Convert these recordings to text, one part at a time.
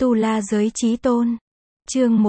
Tu La Giới Chí Tôn. Chương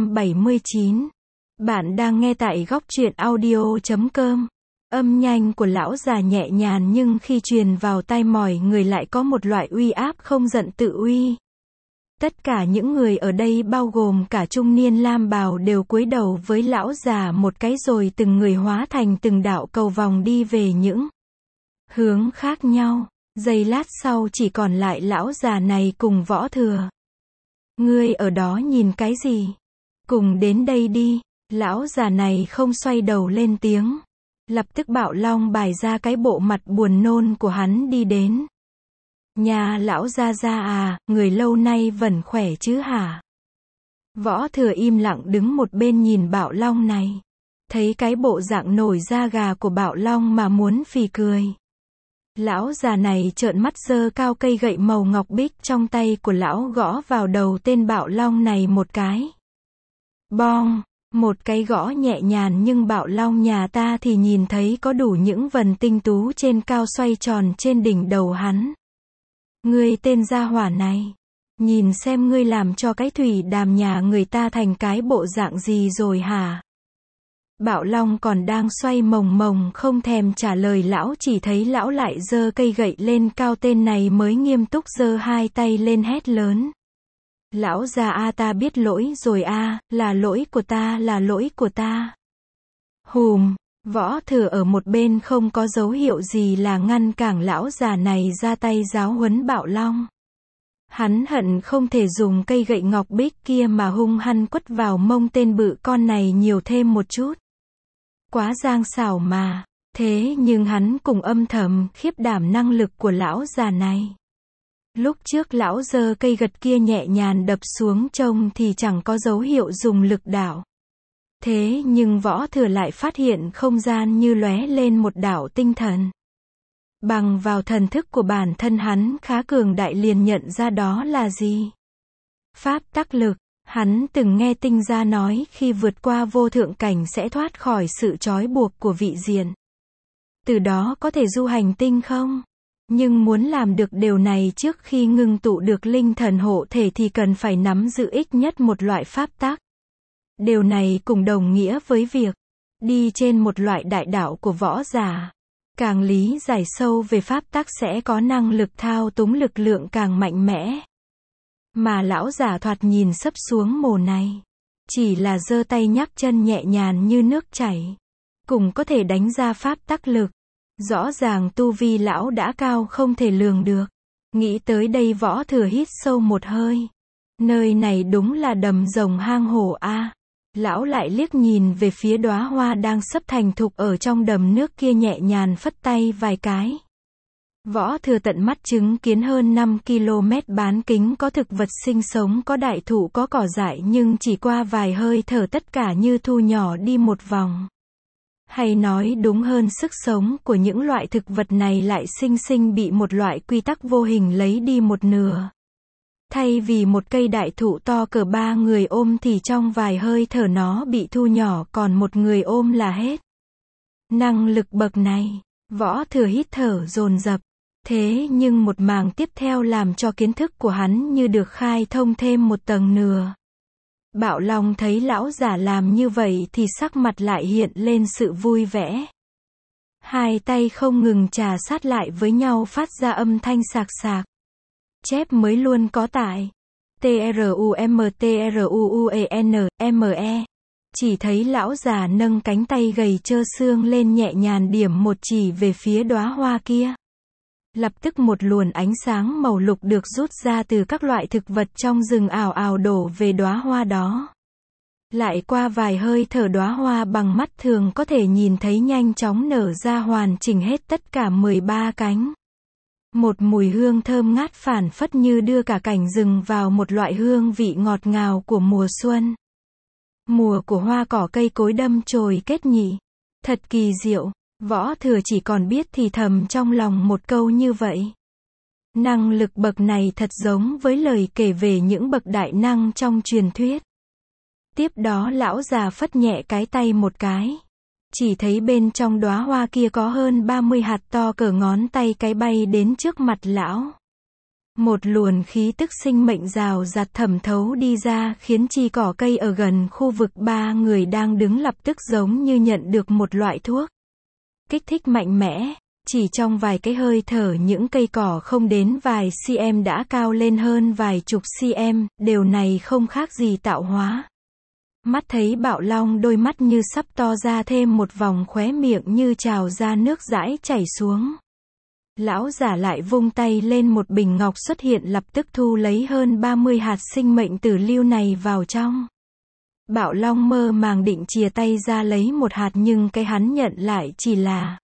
179. Bạn đang nghe tại góc truyện audio.com. Âm nhanh của lão già nhẹ nhàng nhưng khi truyền vào tai mọi người lại có một loại uy áp không giận tự uy. Tất cả những người ở đây bao gồm cả trung niên lam bào đều cúi đầu với lão già một cái rồi từng người hóa thành từng đạo cầu vòng đi về những hướng khác nhau. Giây lát sau chỉ còn lại lão già này cùng Võ Thừa. Ngươi ở đó nhìn cái gì? Cùng đến đây đi. Lão già này không xoay đầu lên tiếng. Lập tức Bạo Long bày ra cái bộ mặt buồn nôn của hắn đi đến. Nhà lão gia gia à, người lâu nay vẫn khỏe chứ hả? Võ Thừa im lặng đứng một bên nhìn Bạo Long này. Thấy cái bộ dạng nổi da gà của Bạo Long mà muốn phì cười. Lão già này trợn mắt giơ cao cây gậy màu ngọc bích trong tay của lão gõ vào đầu tên Bạo Long này một cái. Bong, một cái gõ nhẹ nhàng nhưng Bạo Long nhà ta thì nhìn thấy có đủ những vần tinh tú trên cao xoay tròn trên đỉnh đầu hắn. Ngươi tên gia hỏa này, nhìn xem ngươi làm cho cái thủy đàm nhà người ta thành cái bộ dạng gì rồi hả? Bạo Long còn đang xoay mồng mồng không thèm trả lời lão, chỉ thấy lão lại giơ cây gậy lên cao, tên này mới nghiêm túc giơ hai tay lên hét lớn. Lão già a, ta biết lỗi rồi a, là lỗi của ta, là lỗi của ta. Hùm, Võ Thừa ở một bên không có dấu hiệu gì là ngăn cản lão già này ra tay giáo huấn Bạo Long. Hắn hận không thể dùng cây gậy ngọc bích kia mà hung hăng quất vào mông tên bự con này nhiều thêm một chút. Quá giang xảo mà. Thế nhưng hắn cùng âm thầm khiếp đảm năng lực của lão già này. Lúc trước lão giơ cây gật kia nhẹ nhàng đập xuống trông thì chẳng có dấu hiệu dùng lực đạo. Thế nhưng Võ Thừa lại phát hiện không gian như lóe lên một đạo tinh thần. Bằng vào thần thức của bản thân hắn khá cường đại liền nhận ra đó là gì. Pháp tắc lực. Hắn từng nghe tinh gia nói khi vượt qua vô thượng cảnh sẽ thoát khỏi sự trói buộc của vị diện. Từ đó có thể du hành tinh không? Nhưng muốn làm được điều này trước khi ngưng tụ được linh thần hộ thể thì cần phải nắm giữ ít nhất một loại pháp tắc. Điều này cùng đồng nghĩa với việc đi trên một loại đại đạo của võ giả. Càng lý giải sâu về pháp tắc sẽ có năng lực thao túng lực lượng càng mạnh mẽ. Mà lão giả thoạt nhìn sấp xuống mồ này, chỉ là giơ tay nhắc chân nhẹ nhàng như nước chảy, cũng có thể đánh ra pháp tắc lực. Rõ ràng tu vi lão đã cao không thể lường được. Nghĩ tới đây Võ Thừa hít sâu một hơi. Nơi này đúng là đầm rồng hang hổ a. Lão lại liếc nhìn về phía đóa hoa đang sắp thành thục ở trong đầm nước kia, nhẹ nhàng phất tay vài cái. Võ Thừa tận mắt chứng kiến hơn 5 km bán kính có thực vật sinh sống, có đại thụ, có cỏ dại, nhưng chỉ qua vài hơi thở tất cả như thu nhỏ đi một vòng. Hay nói đúng hơn, sức sống của những loại thực vật này lại sinh sinh bị một loại quy tắc vô hình lấy đi một nửa. Thay vì một cây đại thụ to cỡ 3 người ôm thì trong vài hơi thở nó bị thu nhỏ còn một người ôm là hết. Năng lực bậc này, Võ Thừa hít thở dồn dập. Thế nhưng một màn tiếp theo làm cho kiến thức của hắn như được khai thông thêm một tầng nửa. Bạo Long thấy lão giả làm như vậy thì sắc mặt lại hiện lên sự vui vẻ. Hai tay không ngừng chà sát lại với nhau phát ra âm thanh sạc sạc. Chép mới luôn có tại TRUMTRUUENME. Chỉ thấy lão già nâng cánh tay gầy trơ xương lên nhẹ nhàng điểm một chỉ về phía đóa hoa kia. Lập tức một luồng ánh sáng màu lục được rút ra từ các loại thực vật trong rừng ào ào đổ về đóa hoa đó. Lại qua vài hơi thở đóa hoa bằng mắt thường có thể nhìn thấy nhanh chóng nở ra hoàn chỉnh hết tất cả 13 cánh. Một mùi hương thơm ngát phảng phất như đưa cả cảnh rừng vào một loại hương vị ngọt ngào của mùa xuân. Mùa của hoa cỏ cây cối đâm chồi kết nhị. Thật kỳ diệu. Võ Thừa chỉ còn biết thì thầm trong lòng một câu như vậy. Năng lực bậc này thật giống với lời kể về những bậc đại năng trong truyền thuyết. Tiếp đó lão già phất nhẹ cái tay một cái. Chỉ thấy bên trong đóa hoa kia có hơn 30 hạt to cỡ ngón tay cái bay đến trước mặt lão. Một luồng khí tức sinh mệnh rào rạt thẩm thấu đi ra khiến chi cỏ cây ở gần khu vực ba người đang đứng lập tức giống như nhận được một loại thuốc kích thích mạnh mẽ. Chỉ trong vài cái hơi thở những cây cỏ không đến vài cm đã cao lên hơn vài chục cm, điều này không khác gì tạo hóa. Mắt thấy Bạo Long đôi mắt như sắp to ra thêm một vòng, khóe miệng như trào ra nước dãi chảy xuống. Lão giả lại vung tay lên, một bình ngọc xuất hiện lập tức thu lấy hơn 30 hạt sinh mệnh tử lưu này vào trong. Bạo Long mơ màng định chìa tay ra lấy một hạt nhưng cái hắn nhận lại chỉ là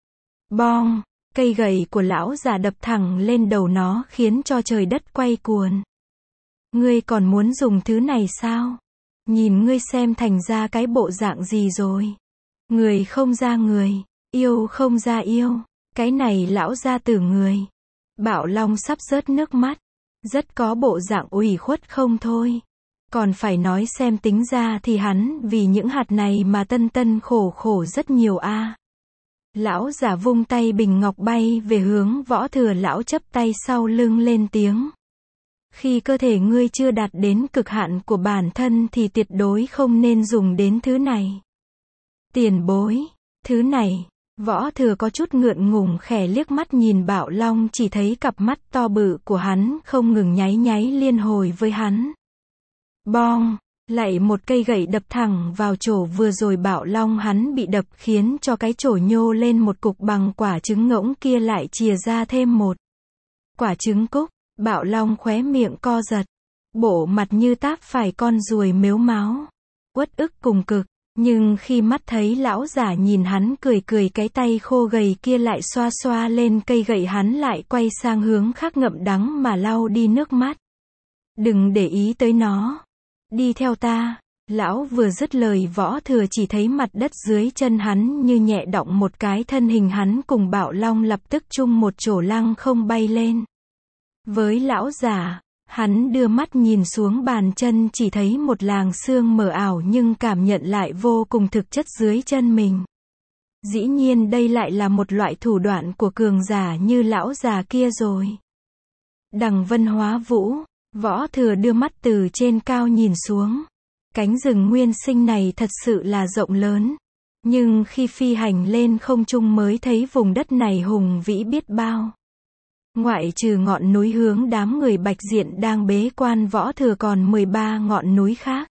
bong, cây gậy của lão giả đập thẳng lên đầu nó khiến cho trời đất quay cuồng. Ngươi còn muốn dùng thứ này sao? Nhìn ngươi xem thành ra cái bộ dạng gì rồi. Người không ra người, yêu không ra yêu. Cái này lão gia tử người. Bạo Long sắp rớt nước mắt. Rất có bộ dạng ủy khuất không thôi. Còn phải nói xem tính ra thì hắn vì những hạt này mà tân tân khổ khổ rất nhiều a. Lão giả vung tay, bình ngọc bay về hướng Võ Thừa. Lão chắp tay sau lưng lên tiếng. Khi cơ thể ngươi chưa đạt đến cực hạn của bản thân thì tuyệt đối không nên dùng đến thứ này. Tiền bối, thứ này. Võ Thừa có chút ngượng ngùng khẽ liếc mắt nhìn Bạo Long, chỉ thấy cặp mắt to bự của hắn không ngừng nháy nháy liên hồi với hắn. Bong, lại một cây gậy đập thẳng vào chỗ vừa rồi Bạo Long hắn bị đập khiến cho cái chổi nhô lên một cục bằng quả trứng ngỗng kia lại chìa ra thêm một quả trứng cúc. Bạo Long khóe miệng co giật, bộ mặt như táp phải con ruồi mếu máo, uất ức cùng cực. Nhưng khi mắt thấy lão giả nhìn hắn cười cười, cái tay khô gầy kia lại xoa xoa lên cây gậy, hắn lại quay sang hướng khác ngậm đắng mà lau đi nước mắt. Đừng để ý tới nó. Đi theo ta. Lão vừa dứt lời, Võ Thừa chỉ thấy mặt đất dưới chân hắn như nhẹ động một cái, thân hình hắn cùng Bạo Long lập tức chung một chỗ lăng không bay lên. Với lão giả, hắn đưa mắt nhìn xuống bàn chân, chỉ thấy một làng xương mờ ảo nhưng cảm nhận lại vô cùng thực chất dưới chân mình. Dĩ nhiên đây lại là một loại thủ đoạn của cường giả như lão già kia rồi. Đằng Vân Hóa Vũ, Võ Thừa đưa mắt từ trên cao nhìn xuống. Cánh rừng nguyên sinh này thật sự là rộng lớn. Nhưng khi phi hành lên không trung mới thấy vùng đất này hùng vĩ biết bao. Ngoại trừ ngọn núi hướng đám người Bạch Diện đang bế quan, Võ Thừa còn 13 ngọn núi khác.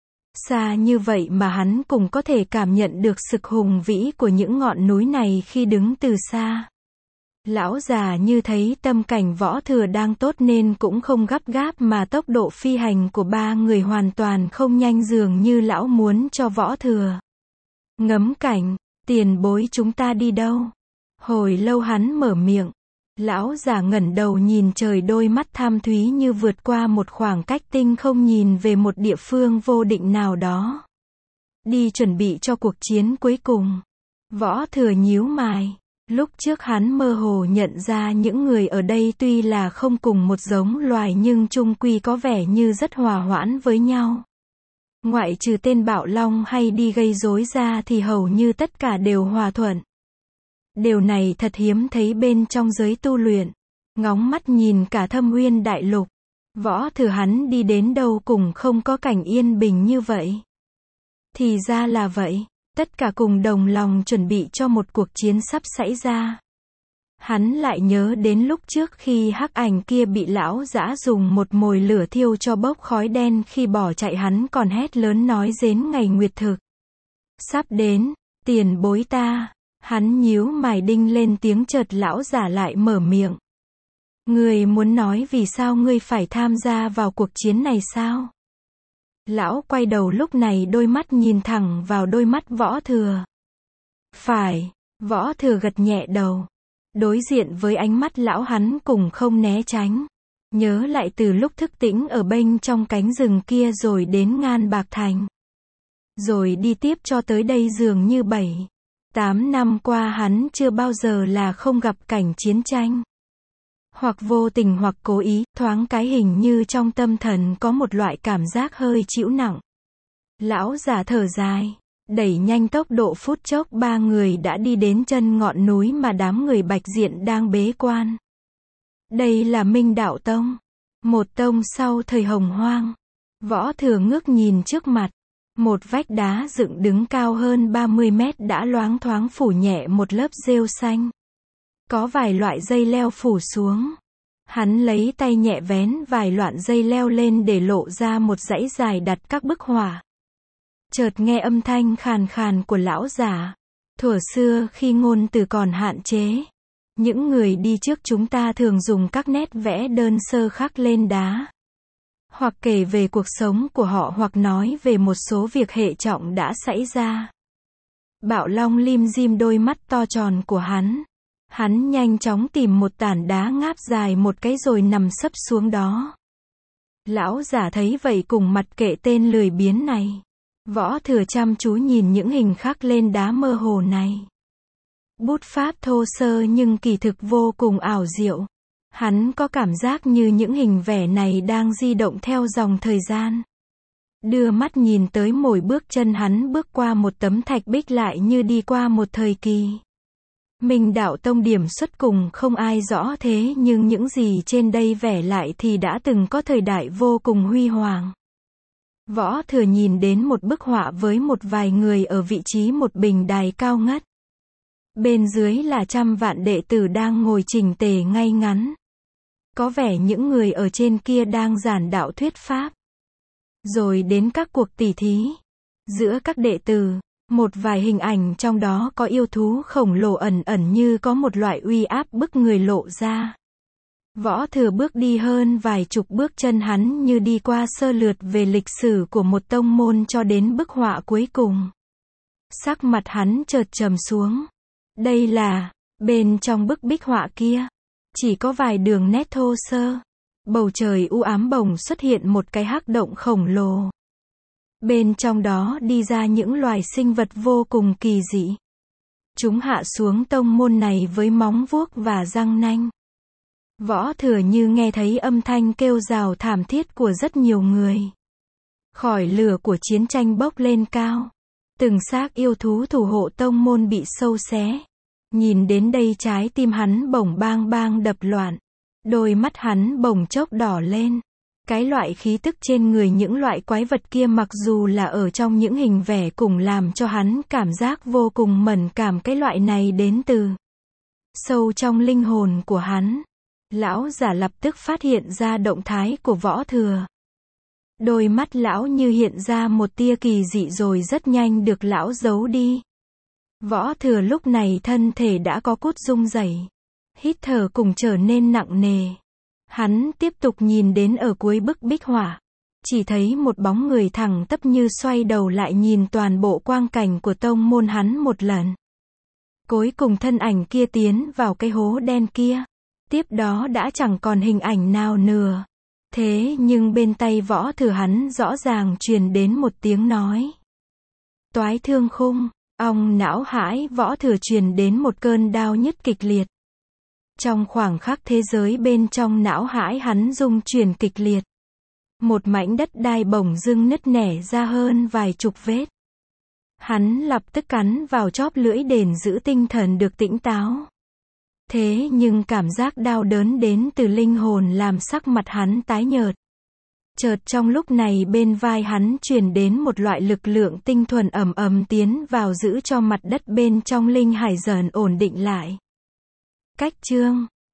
Xa như vậy mà hắn cũng có thể cảm nhận được sự hùng vĩ của những ngọn núi này khi đứng từ xa. Lão già như thấy tâm cảnh Võ Thừa đang tốt nên cũng không gấp gáp, mà tốc độ phi hành của ba người hoàn toàn không nhanh, dường như lão muốn cho Võ Thừa ngắm cảnh. Tiền bối, chúng ta đi đâu? Hồi lâu hắn mở miệng. Lão già ngẩng đầu nhìn trời, đôi mắt thâm thúy như vượt qua một khoảng cách tinh không, nhìn về một địa phương vô định nào đó. Đi chuẩn bị cho cuộc chiến cuối cùng. Võ Thừa nhíu mày. Lúc trước hắn mơ hồ nhận ra những người ở đây tuy là không cùng một giống loài nhưng chung quy có vẻ như rất hòa hoãn với nhau. Ngoại trừ tên Bạo Long hay đi gây rối ra thì hầu như tất cả đều hòa thuận. Điều này thật hiếm thấy bên trong giới tu luyện. Ngóng mắt nhìn cả Thâm Uyên Đại Lục, Võ Thừa hắn đi đến đâu cũng không có cảnh yên bình như vậy. Thì ra là vậy, tất cả cùng đồng lòng chuẩn bị cho một cuộc chiến sắp xảy ra. Hắn lại nhớ đến lúc trước khi hắc ảnh kia bị lão dã dùng một mồi lửa thiêu cho bốc khói đen, khi bỏ chạy hắn còn hét lớn nói đến ngày nguyệt thực sắp đến. Tiền bối ta. Hắn nhíu mày đinh lên tiếng, chợt lão giả lại mở miệng. Ngươi muốn nói vì sao ngươi phải tham gia vào cuộc chiến này sao? Lão quay đầu lúc này đôi mắt nhìn thẳng vào đôi mắt Võ Thừa. Phải. Võ Thừa gật nhẹ đầu. Đối diện với ánh mắt lão hắn cũng không né tránh. Nhớ lại từ lúc thức tỉnh ở bên trong cánh rừng kia rồi đến Ngan Bạc Thành. Rồi đi tiếp cho tới đây, dường như 7-8 năm qua hắn chưa bao giờ là không gặp cảnh chiến tranh. Hoặc vô tình hoặc cố ý, thoáng cái hình như trong tâm thần có một loại cảm giác hơi chịu nặng. Lão già thở dài, đẩy nhanh tốc độ, phút chốc ba người đã đi đến chân ngọn núi mà đám người Bạch Diện đang bế quan. Đây là Minh Đạo Tông, một tông sau thời Hồng Hoang. Võ Thừa ngước nhìn trước mặt, một vách đá dựng đứng cao hơn 30 mét đã loáng thoáng phủ nhẹ một lớp rêu xanh. Có vài loại dây leo phủ xuống. Hắn lấy tay nhẹ vén vài loạn dây leo lên để lộ ra một dãy dài đặt các bức họa. Chợt nghe âm thanh khàn khàn của lão giả. Thuở xưa khi ngôn từ còn hạn chế, những người đi trước chúng ta thường dùng các nét vẽ đơn sơ khắc lên đá. Hoặc kể về cuộc sống của họ hoặc nói về một số việc hệ trọng đã xảy ra. Bạo Long lim dim đôi mắt to tròn của hắn. Hắn nhanh chóng tìm một tảng đá ngáp dài một cái rồi nằm sấp xuống đó. Lão giả thấy vậy cùng mặt kệ tên lười biếng này. Võ Thừa chăm chú nhìn những hình khắc lên đá mơ hồ này. Bút pháp thô sơ nhưng kỳ thực vô cùng ảo diệu. Hắn có cảm giác như những hình vẽ này đang di động theo dòng thời gian. Đưa mắt nhìn tới mỗi bước chân hắn bước qua một tấm thạch bích lại như đi qua một thời kỳ. Minh Đạo Tông điểm xuất cùng không ai rõ thế nhưng những gì trên đây vẽ lại thì đã từng có thời đại vô cùng huy hoàng. Võ Thừa nhìn đến một bức họa với một vài người ở vị trí một bình đài cao ngất. Bên dưới là trăm vạn đệ tử đang ngồi chỉnh tề ngay ngắn. Có vẻ những người ở trên kia đang giảng đạo thuyết pháp. Rồi đến các cuộc tỉ thí giữa các đệ tử, một vài hình ảnh trong đó có yêu thú khổng lồ ẩn ẩn như có một loại uy áp bức người lộ ra. Võ Thừa bước đi hơn vài chục bước chân hắn như đi qua sơ lược về lịch sử của một tông môn cho đến bức họa cuối cùng. Sắc mặt hắn chợt trầm xuống. Đây là, bên trong bức bích họa kia, chỉ có vài đường nét thô sơ. Bầu trời u ám bỗng xuất hiện một cái hắc động khổng lồ. Bên trong đó đi ra những loài sinh vật vô cùng kỳ dị. Chúng hạ xuống tông môn này với móng vuốt và răng nanh. Võ Thừa như nghe thấy âm thanh kêu rào thảm thiết của rất nhiều người. Khói lửa của chiến tranh bốc lên cao. Từng xác yêu thú thủ hộ tông môn bị sâu xé. Nhìn đến đây trái tim hắn bỗng bang bang đập loạn. Đôi mắt hắn bỗng chốc đỏ lên. Cái loại khí tức trên người những loại quái vật kia mặc dù là ở trong những hình vẽ cũng làm cho hắn cảm giác vô cùng mẫn cảm. Cái loại này đến từ sâu trong linh hồn của hắn. Lão giả lập tức phát hiện ra động thái của Võ Thừa. Đôi mắt lão như hiện ra một tia kỳ dị rồi rất nhanh được lão giấu đi. Võ Thừa lúc này thân thể đã có chút rung rẩy, hít thở cùng trở nên nặng nề. Hắn tiếp tục nhìn đến ở cuối bức bích họa, chỉ thấy một bóng người thẳng tắp như xoay đầu lại nhìn toàn bộ quang cảnh của tông môn hắn một lần. Cuối cùng thân ảnh kia tiến vào cái hố đen kia. Tiếp đó đã chẳng còn hình ảnh nào nữa. Thế nhưng bên tay Võ Thừa hắn rõ ràng truyền đến một tiếng nói. Toái thương khung, ong não hãi. Võ Thừa truyền đến một cơn đau nhức kịch liệt. Trong khoảng khắc thế giới bên trong não hãi hắn rung chuyển kịch liệt. Một mảnh đất đai bỗng dưng nứt nẻ ra hơn vài chục vết. Hắn lập tức cắn vào chóp lưỡi để giữ tinh thần được tỉnh táo. Thế nhưng cảm giác đau đớn đến từ linh hồn làm sắc mặt hắn tái nhợt. Chợt trong lúc này bên vai hắn truyền đến một loại lực lượng tinh thuần ầm ầm tiến vào giữ cho mặt đất bên trong linh hải dần ổn định lại. Cách chương